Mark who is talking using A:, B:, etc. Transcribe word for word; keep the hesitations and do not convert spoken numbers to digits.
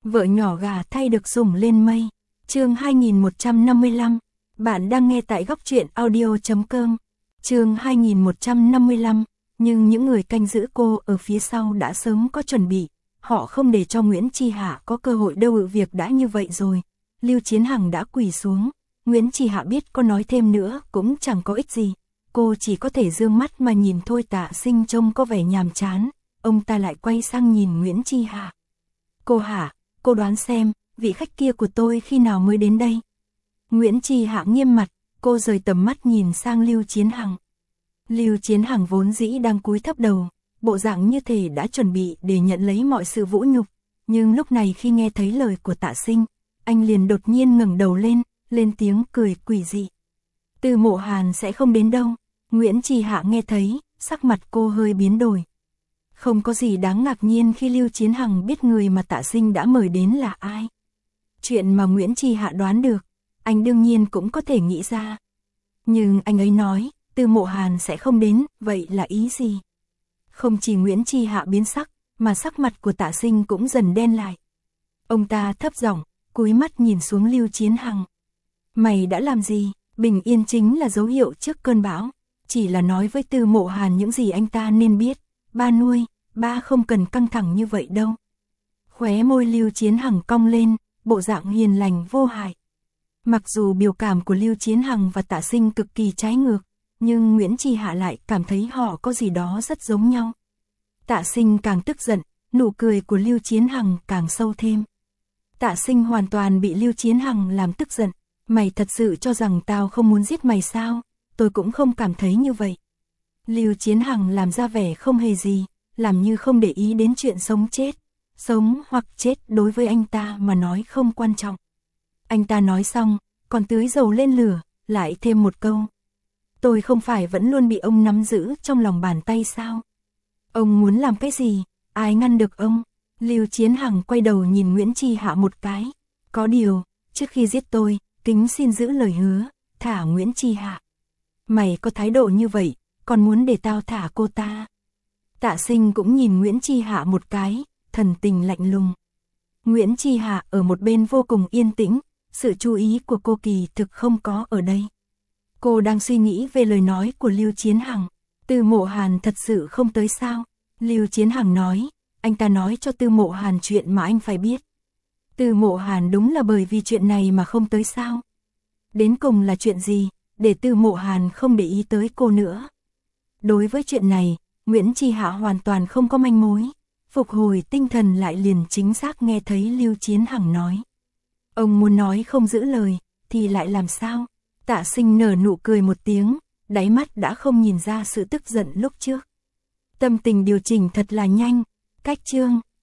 A: Vợ nhỏ gà thay được sủng lên mây. Chương hai nghìn một trăm năm mươi lăm. Bạn đang nghe tại góc truyện audio chấm com. Chương hai nghìn một trăm năm mươi lăm. Nhưng những người canh giữ cô ở phía sau đã sớm có chuẩn bị. Họ không để cho Nguyễn Chi Hạ có cơ hội đâu, ự việc đã như vậy rồi. Lưu Chiến Hằng đã quỳ xuống. Nguyễn Chi Hạ biết có nói thêm nữa cũng chẳng có ích gì. Cô chỉ có thể dương mắt mà nhìn thôi. Tạ Sinh trông có vẻ nhàm chán. Ông ta lại quay sang nhìn Nguyễn Chi Hạ. Cô Hạ, cô đoán xem, vị khách kia của tôi khi nào mới đến đây? Nguyễn Chi Hạ nghiêm mặt, cô rời tầm mắt nhìn sang Lưu Chiến Hằng. Lưu Chiến Hằng vốn dĩ đang cúi thấp đầu, bộ dạng như thể đã chuẩn bị để nhận lấy mọi sự vũ nhục. Nhưng lúc này khi nghe thấy lời của Tạ Sinh, anh liền đột nhiên ngẩng đầu lên, lên tiếng cười quỷ dị. Từ Mộ Hàn sẽ không đến đâu. Nguyễn Chi Hạ nghe thấy, sắc mặt cô hơi biến đổi. Không có gì đáng ngạc nhiên khi Lưu Chiến Hằng biết người mà Tạ Sinh đã mời đến là ai. Chuyện mà Nguyễn Chi Hạ đoán được, anh đương nhiên cũng có thể nghĩ ra. Nhưng anh ấy nói, Từ Mộ Hàn sẽ không đến, vậy là ý gì? Không chỉ Nguyễn Chi Hạ biến sắc, mà sắc mặt của Tạ Sinh cũng dần đen lại. Ông ta thấp giọng, cúi mắt nhìn xuống Lưu Chiến Hằng. Mày đã làm gì? Bình yên chính là dấu hiệu trước cơn bão. Chỉ là nói với Từ Mộ Hàn những gì anh ta nên biết. Ba nuôi, ba không cần căng thẳng như vậy đâu. Khóe môi Lưu Chiến Hằng cong lên, bộ dạng hiền lành vô hại. Mặc dù biểu cảm của Lưu Chiến Hằng và Tạ Sinh cực kỳ trái ngược, nhưng Nguyễn Chi Hạ lại cảm thấy họ có gì đó rất giống nhau. Tạ Sinh càng tức giận, nụ cười của Lưu Chiến Hằng càng sâu thêm. Tạ Sinh hoàn toàn bị Lưu Chiến Hằng làm tức giận. Mày thật sự cho rằng tao không muốn giết mày sao? Tôi cũng không cảm thấy như vậy. Lưu Chiến Hằng làm ra vẻ không hề gì, làm như không để ý đến chuyện sống chết. Sống hoặc chết đối với anh ta mà nói không quan trọng. Anh ta nói xong, còn tưới dầu lên lửa, lại thêm một câu. Tôi không phải vẫn luôn bị ông nắm giữ trong lòng bàn tay sao? Ông muốn làm cái gì? Ai ngăn được ông? Lưu Chiến Hằng quay đầu nhìn Nguyễn Chi Hạ một cái. Có điều, trước khi giết tôi, kính xin giữ lời hứa, thả Nguyễn Chi Hạ. Mày có thái độ như vậy, còn muốn để tao thả cô ta? Tạ Sinh cũng nhìn Nguyễn Chi Hạ một cái, thần tình lạnh lùng. Nguyễn Chi Hạ ở một bên vô cùng yên tĩnh, sự chú ý của cô kỳ thực không có ở đây. Cô đang suy nghĩ về lời nói của Lưu Chiến Hằng. Từ Mộ Hàn thật sự không tới sao? Lưu Chiến Hằng nói, anh ta nói cho Từ Mộ Hàn chuyện mà anh phải biết. Từ Mộ Hàn đúng là bởi vì chuyện này mà không tới sao? Đến cùng là chuyện gì, để Từ Mộ Hàn không để ý tới cô nữa? Đối với chuyện này, Nguyễn Chi Hạ hoàn toàn không có manh mối. Phục hồi tinh thần lại liền chính xác nghe thấy Lưu Chiến Hằng nói. Ông muốn nói không giữ lời, thì lại làm sao? Tạ Sinh nở nụ cười một tiếng, đáy mắt đã không nhìn ra sự tức giận lúc trước. Tâm tình điều chỉnh thật là nhanh. Cách chương